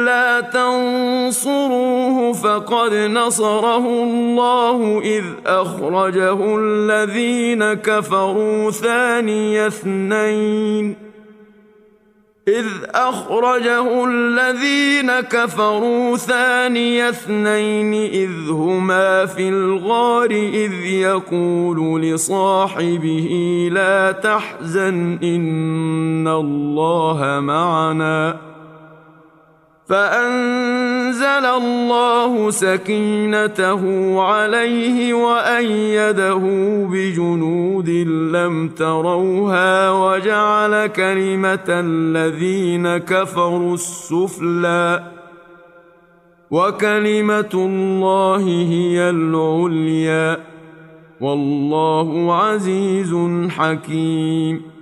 ألا تنصروه فقد نصره الله إذ أخرجه الذين كفروا ثاني اثنين إذ هما في الغار إذ يقول لصاحبه لا تحزن إن الله معنا فأنزل الله سكينته عليه وأيده بجنود لم تروها وجعل كلمة الذين كفروا السفلى وكلمة الله هي العليا والله عزيز حكيم.